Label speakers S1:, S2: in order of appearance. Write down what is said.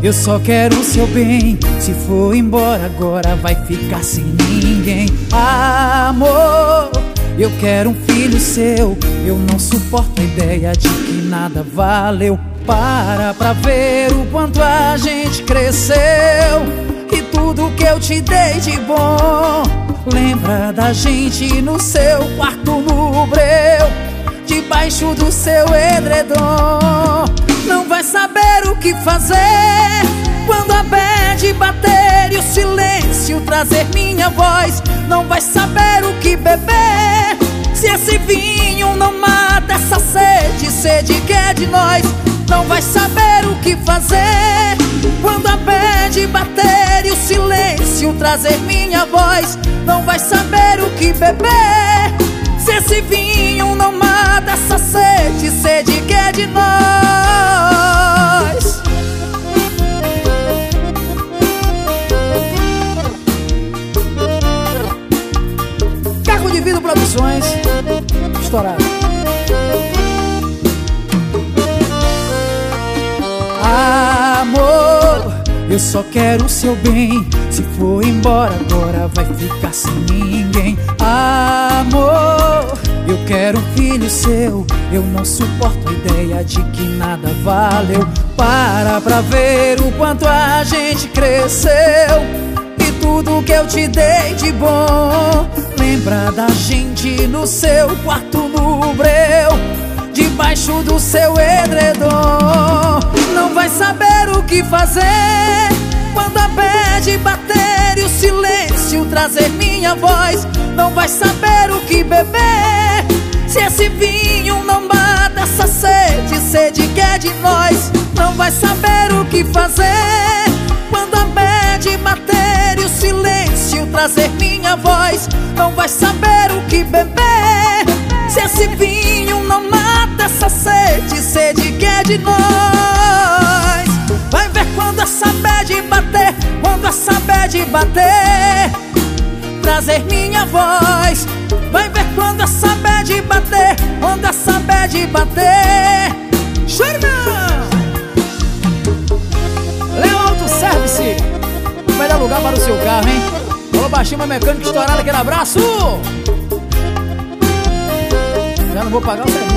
S1: eu só quero o seu bem. Se for embora agora vai ficar sem ninguém. Amor, eu quero um filho seu. Eu não suporto a ideia de que nada valeu. Para pra ver o quanto a gente cresceu e tudo que eu te dei de bom. Lembra da gente no seu quarto no breu, debaixo do seu edredom. Não vai saber o que fazer quando a bad bater e o silêncio trazer minha voz. Não vai saber o que beber se esse vinho não mata essa sede, sede que é de nós. Não vai saber o que fazer quando a bad bater e o silêncio trazer minha voz. Não vai saber o que beber se esse vinho não mata essa sede, sede que é de nós. Cargo de Vida Produções, estourado. Amor, eu só quero o seu bem. Se for embora agora vai ficar sem ninguém. Amor, eu quero um filho seu. Eu não suporto a ideia de que nada valeu. Para pra ver o quanto a gente cresceu e tudo que eu te dei de bom. Lembra da gente no seu quarto no breu, debaixo do seu edredom. Não vai saber o que fazer quando a bad bater e o silêncio trazer minha voz. Não vai saber o que beber se esse vinho não mata essa sede, sede que é de nós. Não vai saber o que fazer quando a bad bater e o silêncio trazer minha voz. Não vai saber o que beber se esse vinho não mata essa sede, sede que é de nós. Vai ver quando essa bad bater, quando essa bad bater, trazer minha voz. Vai ver quando essa bad bater, quando essa bad bater. Chama! Léo Auto Service, o melhor lugar para o seu carro, hein? Alô, baixinho, meu mecânico estourado, aquele abraço. Já não vou pagar o serviço.